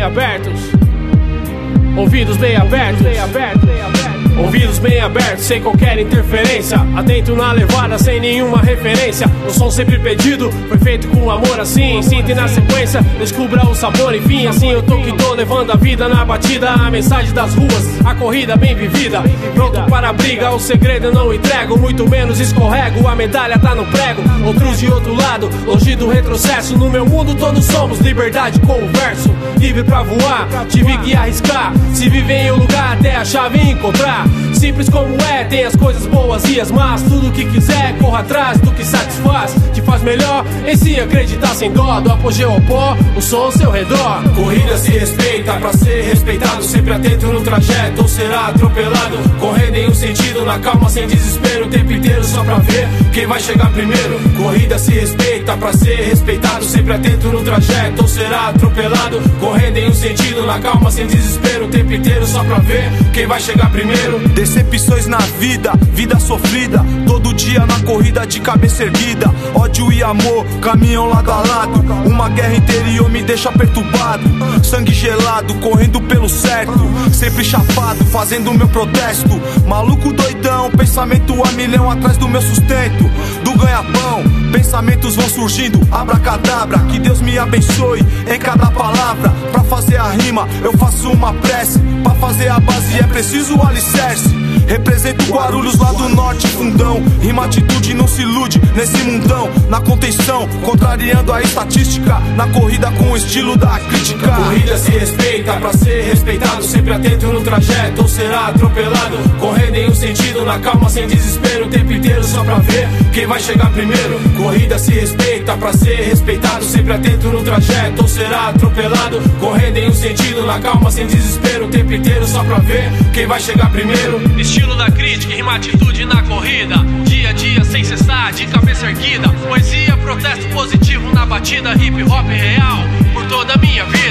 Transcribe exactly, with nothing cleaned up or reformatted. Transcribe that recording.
abertos, ouvidos bem abertos, bem abertos, bem abertos. Ouvidos bem abertos, sem qualquer interferência. Atento na levada, sem nenhuma referência. O som sempre pedido, foi feito com amor assim. Sinta e na sequência, descubra o sabor. Enfim, assim eu tô que tô, levando a vida na batida. A mensagem das ruas, a corrida bem vivida. Pronto para a briga, o segredo eu não entrego. Muito menos escorrego, a medalha tá no prego. Outros de outro lado, longe do retrocesso. No meu mundo todos somos liberdade com o verso. Livre pra voar, tive que arriscar. Se viver em um lugar até a chave encontrar. Simples como é, tem as coisas boas e as más. Tudo que quiser, corra atrás do que satisfaz. Te faz melhor em se acreditar sem dó. Do apogeu ao pó, o som ao seu redor. Corrida se respeita pra ser respeitado. Sempre atento no trajeto ou será atropelado. Correndo em um sentido, na calma sem desespero. O tempo inteiro só pra ver quem vai chegar primeiro. Corrida se respeita pra ser respeitado. Sempre atento no trajeto ou será atropelado. Correndo em um sentido, na calma sem desespero. O tempo inteiro só pra ver quem vai chegar primeiro. Decepções na vida, vida sofrida. Todo dia na corrida de cabeça erguida. Ódio e amor caminham lado a lado. Uma guerra interior me deixa perturbado. Sangue gelado, correndo pelo certo. Sempre chapado, fazendo meu protesto. Maluco doidão, pensamento a milhão atrás do meu sustento. Do ganha-pão, pensamentos vão surgindo. Abracadabra, que Deus me abençoe em cada palavra. Pra fazer a rima, eu faço uma prece. Pra fazer a base é preciso o alicerce. Represento Guarulhos lá do norte, fundão. Rima atitude, não se ilude nesse mundão. Na contenção, contrariando a estatística. Na corrida com o estilo da crítica. Corrida se respeita pra ser respeitado. Sempre atento no trajeto ou será atropelado. Correndo em um sentido, na calma sem desespero. O tempo inteiro só pra ver quem vai chegar primeiro. Corrida se respeita pra ser respeitado. Sempre atento no trajeto ou será atropelado. Correndo em um sentido, na calma sem desespero. O tempo inteiro só pra ver quem vai chegar primeiro. Estilo da crítica, rima atitude na corrida. Dia a dia sem cessar, de cabeça erguida. Poesia, protesto positivo na batida. Hip hop real, por toda a minha vida.